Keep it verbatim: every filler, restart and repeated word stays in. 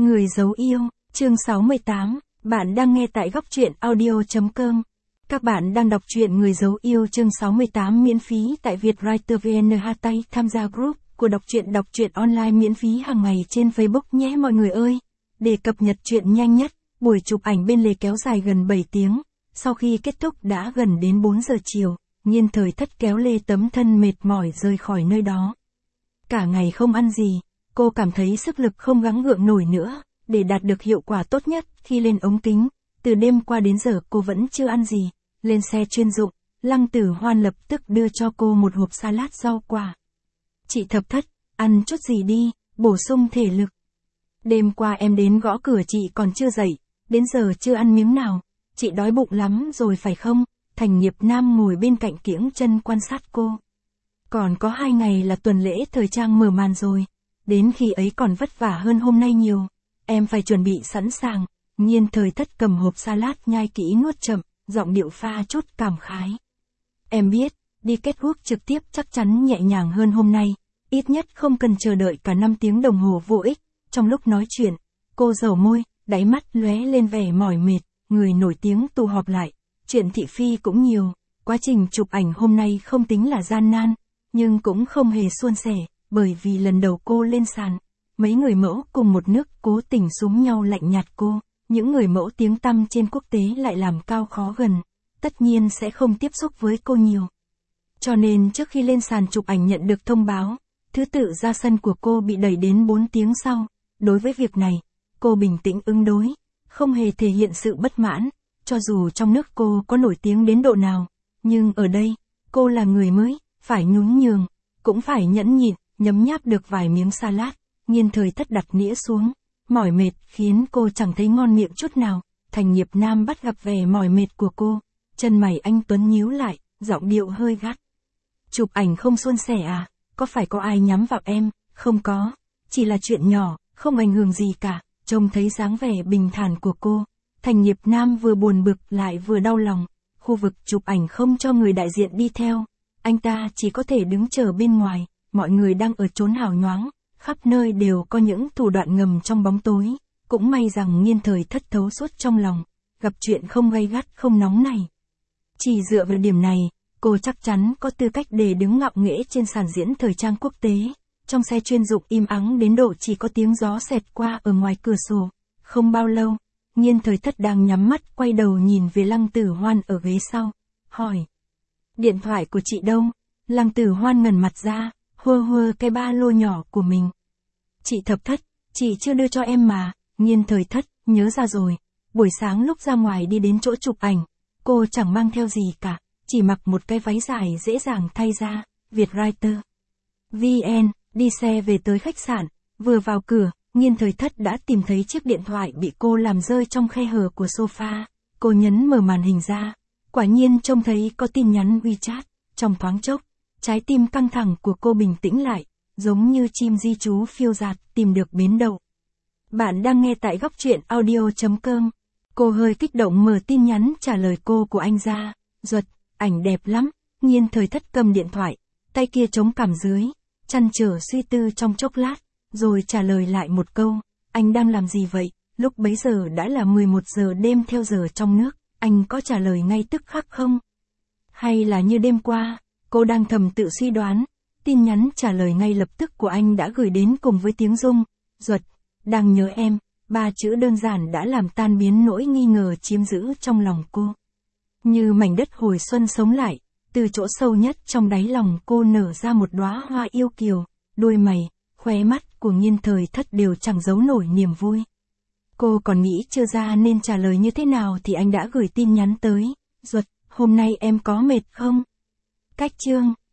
Người giấu yêu, chương sáu mươi tám, bạn đang nghe tại góc truyện audio.com. Các bạn đang đọc truyện Người giấu yêu chương sáu mươi tám miễn phí tại Vietwriter vê en Hashtag tham gia group của đọc truyện đọc truyện online miễn phí hàng ngày trên Facebook nhé mọi người ơi. Để cập nhật truyện nhanh nhất, buổi chụp ảnh bên lề kéo dài gần bảy tiếng. Sau khi kết thúc đã gần đến bốn giờ chiều, Nhiên Thời Thất kéo lê tấm thân mệt mỏi rời khỏi nơi đó. Cả ngày không ăn gì, cô cảm thấy sức lực không gắng gượng nổi nữa. Để đạt được hiệu quả tốt nhất khi lên ống kính, từ đêm qua đến giờ cô vẫn chưa ăn gì. Lên xe chuyên dụng, Lăng Tử Hoan lập tức đưa cho cô một hộp salad rau quả. Chị Thập Thất, ăn chút gì đi, bổ sung thể lực. Đêm qua em đến gõ cửa chị còn chưa dậy, đến giờ chưa ăn miếng nào. Chị đói bụng lắm rồi phải không? Thành Nghiệp Nam ngồi bên cạnh kiễng chân quan sát cô. Còn có hai ngày là tuần lễ thời trang mở màn rồi. Đến khi ấy còn vất vả hơn hôm nay nhiều. Em phải chuẩn bị sẵn sàng. Nhiên Thời Thất cầm hộp salad nhai kỹ nuốt chậm, giọng điệu pha chút cảm khái. Em biết, đi catwalk trực tiếp chắc chắn nhẹ nhàng hơn hôm nay. Ít nhất không cần chờ đợi cả năm tiếng đồng hồ vô ích. Trong lúc nói chuyện, cô dầu môi, đáy mắt lóe lên vẻ mỏi mệt. Người nổi tiếng tụ họp lại. Chuyện thị phi cũng nhiều. Quá trình chụp ảnh hôm nay không tính là gian nan, nhưng cũng không hề suôn sẻ, bởi vì lần đầu cô lên sàn. Mấy người mẫu cùng một nước cố tình súm nhau lạnh nhạt cô, những người mẫu tiếng tăm trên quốc tế lại làm cao khó gần, tất nhiên sẽ không tiếp xúc với cô nhiều. Cho nên trước khi lên sàn chụp ảnh nhận được thông báo, thứ tự ra sân của cô bị đẩy đến bốn tiếng sau. Đối với việc này, cô bình tĩnh ứng đối, không hề thể hiện sự bất mãn, cho dù trong nước cô có nổi tiếng đến độ nào, nhưng ở đây, cô là người mới, phải nhún nhường, cũng phải nhẫn nhịn, nhấm nháp được vài miếng salad. Nhiên Thời Thất đặt nĩa xuống, mỏi mệt khiến cô chẳng thấy ngon miệng chút nào. Thành Nghiệp Nam bắt gặp vẻ mỏi mệt của cô, chân mày anh tuấn nhíu lại, giọng điệu hơi gắt. Chụp ảnh không suôn sẻ à, có phải có ai nhắm vào em? Không có, chỉ là chuyện nhỏ, không ảnh hưởng gì cả. Trông thấy dáng vẻ bình thản của cô, Thành Nghiệp Nam vừa buồn bực lại vừa đau lòng. Khu vực chụp ảnh không cho người đại diện đi theo, anh ta chỉ có thể đứng chờ bên ngoài. Mọi người đang ở chốn hào nhoáng, khắp nơi đều có những thủ đoạn ngầm trong bóng tối. Cũng may rằng Nhiên Thời Thất thấu suốt trong lòng, gặp chuyện không gay gắt không nóng này. Chỉ dựa vào điểm này, cô chắc chắn có tư cách để đứng ngạo nghễ trên sàn diễn thời trang quốc tế. Trong xe chuyên dụng im ắng đến độ chỉ có tiếng gió xẹt qua ở ngoài cửa sổ. Không bao lâu, Nhiên Thời Thất đang nhắm mắt quay đầu nhìn về Lăng Tử Hoan ở ghế sau, hỏi. Điện thoại của chị đâu? Lăng Tử Hoan ngẩn mặt ra, hơ hơ cái ba lô nhỏ của mình. Chị Thập Thất, chị chưa đưa cho em mà. Nhiên Thời Thất, nhớ ra rồi. Buổi sáng lúc ra ngoài đi đến chỗ chụp ảnh, cô chẳng mang theo gì cả, chỉ mặc một cái váy dài dễ dàng thay ra. Vietwriter vê en, đi xe về tới khách sạn, vừa vào cửa, Nhiên Thời Thất đã tìm thấy chiếc điện thoại bị cô làm rơi trong khe hở của sofa. Cô nhấn mở màn hình ra, quả nhiên trông thấy có tin nhắn WeChat. Trong thoáng chốc, trái tim căng thẳng của cô bình tĩnh lại, giống như chim di trú phiêu dạt tìm được bến đậu. Bạn đang nghe tại góc truyện audio.com. Cô hơi kích động mở tin nhắn trả lời cô của anh ra. Duật, ảnh đẹp lắm. Nhiên Thời Thất cầm điện thoại, tay kia chống cằm dưới, chăn trở suy tư trong chốc lát, rồi trả lời lại một câu. Anh đang làm gì vậy? Lúc bấy giờ đã là mười một giờ đêm theo giờ trong nước, anh có trả lời ngay tức khắc không? Hay là như đêm qua? Cô đang thầm tự suy đoán. Tin nhắn trả lời ngay lập tức của anh đã gửi đến cùng với tiếng rung. Duật, đang nhớ em. Ba chữ đơn giản đã làm tan biến nỗi nghi ngờ chiếm giữ trong lòng cô. Như mảnh đất hồi xuân sống lại, từ chỗ sâu nhất trong đáy lòng cô nở ra một đóa hoa yêu kiều. Đuôi mày, khóe mắt của Nhiên Thời Thất đều chẳng giấu nổi niềm vui. Cô còn nghĩ chưa ra nên trả lời như thế nào thì anh đã gửi tin nhắn tới. Duật, hôm nay em có mệt không? Cách chương